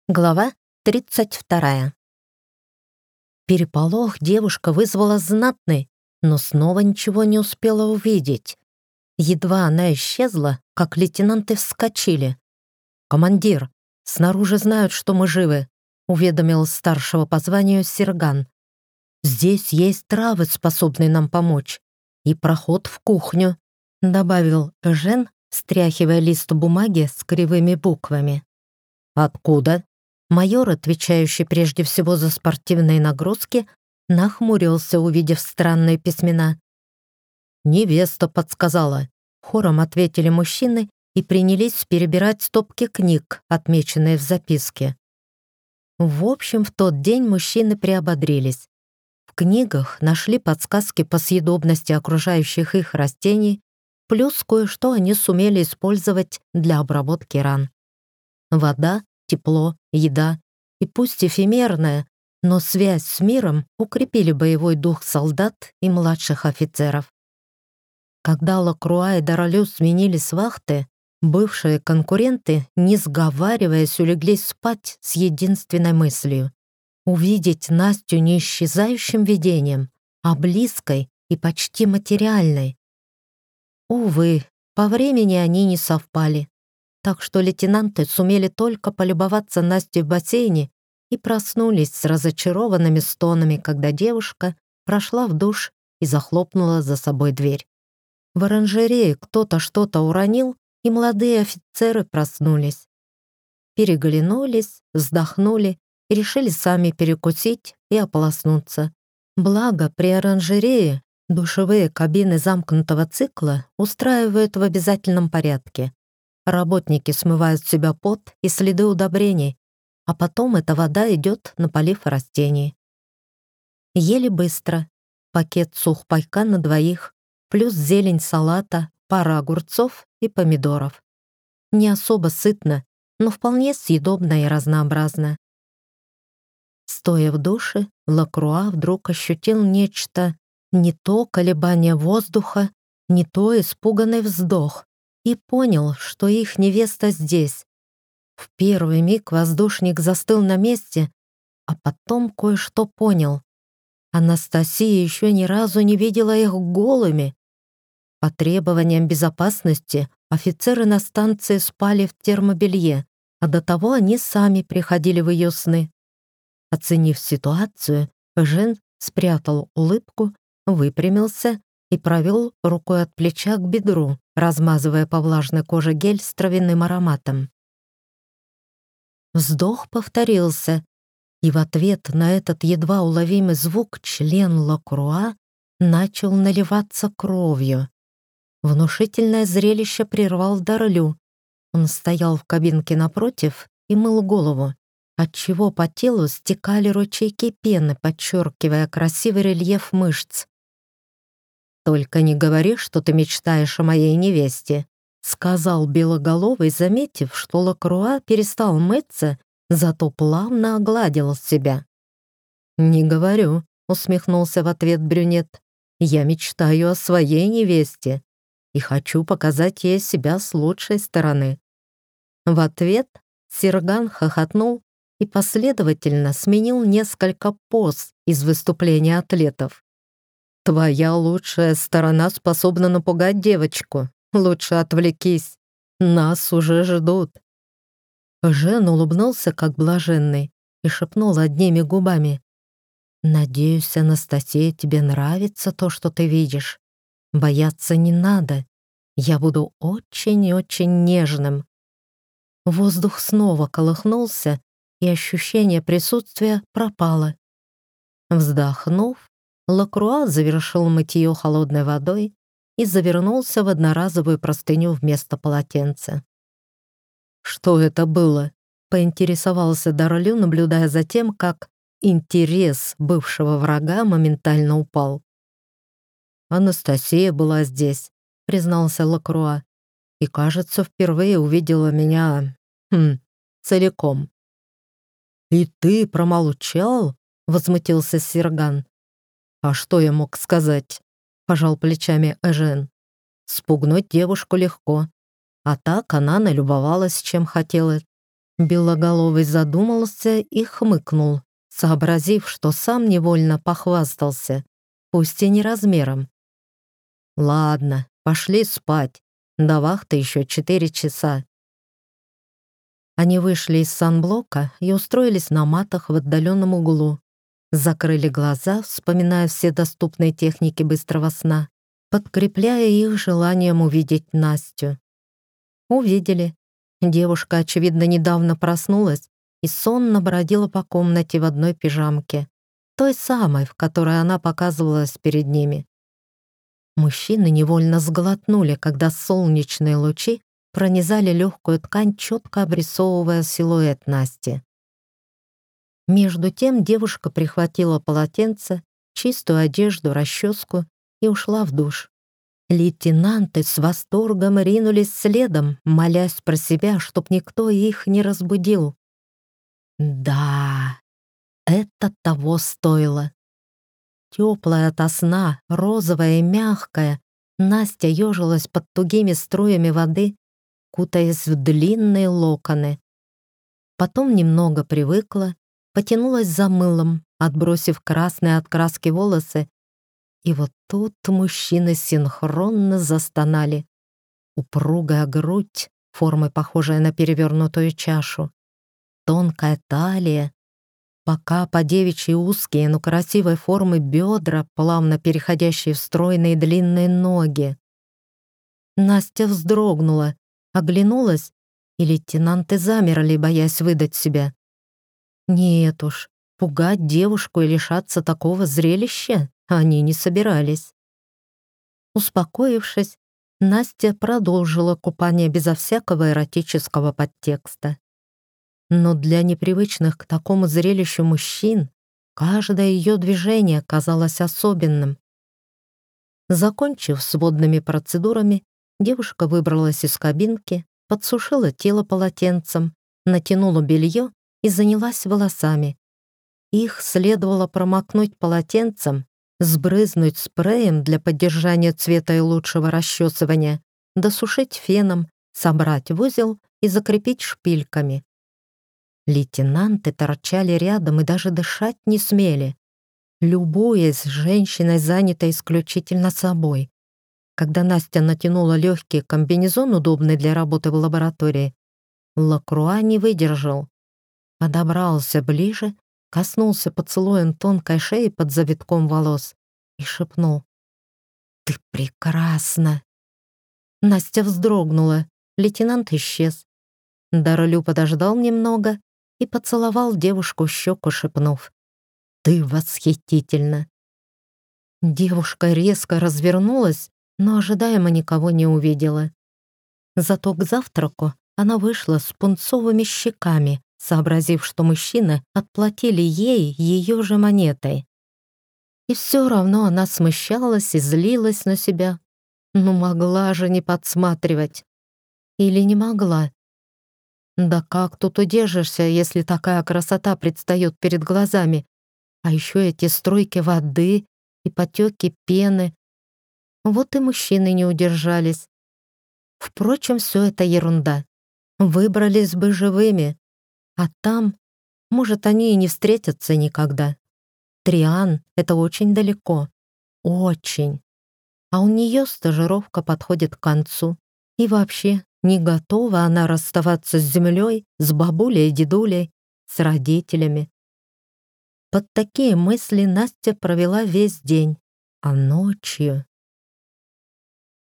Глава 32. Переполох девушка вызвала знатный, но снова ничего не успела увидеть. Едва она исчезла, как лейтенанты вскочили. «Командир, снаружи знают, что мы живы», — уведомил старшего по званию Серган. «Здесь есть травы, способные нам помочь, и проход в кухню», — добавил Жен, стряхивая лист бумаги с кривыми буквами. «Откуда?» Майор, отвечающий прежде всего за спортивные нагрузки, нахмурился, увидев странные письмена. «Невеста подсказала», — хором ответили мужчины и принялись перебирать стопки книг, отмеченные в записке. В общем, в тот день мужчины приободрились. В книгах нашли подсказки по съедобности окружающих их растений, плюс кое-что они сумели использовать для обработки ран. Вода, тепло, еда и пусть эфемерная, но связь с миром укрепили боевой дух солдат и младших офицеров. Когда Лакруа и Даролю сменили с вахты, бывшие конкуренты, не сговариваясь, улеглись спать с единственной мыслью — увидеть Настю не исчезающим видением, а близкой и почти материальной. Увы, по времени они не совпали. Так что лейтенанты сумели только полюбоваться Настей в бассейне и проснулись с разочарованными стонами, когда девушка прошла в душ и захлопнула за собой дверь. В оранжерее кто-то что-то уронил, и молодые офицеры проснулись. Переглянулись, вздохнули и решили сами перекусить и ополоснуться. Благо, при оранжерее душевые кабины замкнутого цикла устраивают в обязательном порядке. Работники смывают с себя пот и следы удобрений, а потом эта вода идет на полив растений. Ели быстро. Пакет сухпайка на двоих, плюс зелень салата, пара огурцов и помидоров. Не особо сытно, но вполне съедобно и разнообразно. Стоя в душе, Лакруа вдруг ощутил нечто, не то колебание воздуха, не то испуганный вздох, и понял, что их невеста здесь. В первый миг воздушник застыл на месте, а потом кое-что понял. Анастасия еще ни разу не видела их голыми. По требованиям безопасности офицеры на станции спали в термобелье, а до того они сами приходили в ее сны. Оценив ситуацию, Жен спрятал улыбку, выпрямился и провел рукой от плеча к бедру, размазывая по влажной коже гель с травяным ароматом. Вздох повторился, и в ответ на этот едва уловимый звук член Лакруа начал наливаться кровью. Внушительное зрелище прервал Дарлю. Он стоял в кабинке напротив и мыл голову, отчего по телу стекали ручейки пены, подчеркивая красивый рельеф мышц. «Только не говори, что ты мечтаешь о моей невесте», — сказал Белоголовый, заметив, что Лакруа перестал мыться, зато плавно огладил себя. «Не говорю», — усмехнулся в ответ брюнет. «Я мечтаю о своей невесте и хочу показать ей себя с лучшей стороны». В ответ Серган хохотнул и последовательно сменил несколько поз из выступления атлетов. «Твоя лучшая сторона способна напугать девочку. Лучше отвлекись. Нас уже ждут». Жен улыбнулся, как блаженный, и шепнул одними губами. «Надеюсь, Анастасия, тебе нравится то, что ты видишь. Бояться не надо. Я буду очень-очень нежным». Воздух снова колыхнулся, и ощущение присутствия пропало. Вздохнув, Лакруа завершил мытье холодной водой и завернулся в одноразовую простыню вместо полотенца. «Что это было?» — поинтересовался Дарлю, наблюдая за тем, как интерес бывшего врага моментально упал. «Анастасия была здесь», — признался Лакруа, «и, кажется, впервые увидела меня... целиком». «И ты промолчал?» — возмутился Серган. «А что я мог сказать?» — пожал плечами Эжен. «Спугнуть девушку легко, а так она налюбовалась, чем хотела. Белоголовый задумался и хмыкнул, сообразив, что сам невольно похвастался, пусть и не размером. «Ладно, пошли спать. До вахты еще 4 часа». Они вышли из санблока и устроились на матах в отдаленном углу. Закрыли глаза, вспоминая все доступные техники быстрого сна, подкрепляя их желанием увидеть Настю. Увидели. Девушка, очевидно, недавно проснулась и сонно бродила по комнате в одной пижамке, той самой, в которой она показывалась перед ними. Мужчины невольно сглотнули, когда солнечные лучи пронизали легкую ткань, четко обрисовывая силуэт Насти. Между тем девушка прихватила полотенце, чистую одежду, расческу и ушла в душ. Лейтенанты с восторгом ринулись следом, молясь про себя, чтоб никто их не разбудил. Да, это того стоило. Теплая ото сна, розовая и мягкая, Настя ежилась под тугими струями воды, кутаясь в длинные локоны. Потом немного привыкла, потянулась за мылом, отбросив красные от краски волосы. И вот тут мужчины синхронно застонали. Упругая грудь, формой похожая на перевернутую чашу, тонкая талия, пока по девичьи узкие, но красивой формы бедра, плавно переходящие в стройные длинные ноги. Настя вздрогнула, оглянулась, и лейтенанты замерли, боясь выдать себя. Нет уж, пугать девушку и лишаться такого зрелища они не собирались. Успокоившись, Настя продолжила купание безо всякого эротического подтекста. Но для непривычных к такому зрелищу мужчин каждое ее движение казалось особенным. Закончив с водными процедурами, девушка выбралась из кабинки, подсушила тело полотенцем, натянула белье и занялась волосами. Их следовало промокнуть полотенцем, сбрызнуть спреем для поддержания цвета и лучшего расчесывания, досушить феном, собрать в узел и закрепить шпильками. Лейтенанты торчали рядом и даже дышать не смели, любуясь женщиной, занятой исключительно собой. Когда Настя натянула легкий комбинезон, удобный для работы в лаборатории, Лакруа не выдержал. Подобрался ближе, коснулся поцелуем тонкой шеи под завитком волос и шепнул: «Ты прекрасна!» Настя вздрогнула, лейтенант исчез. Даролю подождал немного и поцеловал девушку в щеку, шепнув: «Ты восхитительна!» Девушка резко развернулась, но ожидаемо никого не увидела. Зато к завтраку она вышла с пунцовыми щеками, сообразив, что мужчины отплатили ей ее же монетой. И все равно она смущалась и злилась на себя. Ну могла же не подсматривать. Или не могла? Да как тут удержишься, если такая красота предстает перед глазами? А еще эти струйки воды и потеки пены. Вот и мужчины не удержались. Впрочем, все это ерунда. Выбрались бы живыми. А там, может, они и не встретятся никогда. Триан — это очень далеко. Очень. А у нее стажировка подходит к концу. И вообще, не готова она расставаться с землей, с бабулей и дедулей, с родителями. Под такие мысли Настя провела весь день. А ночью...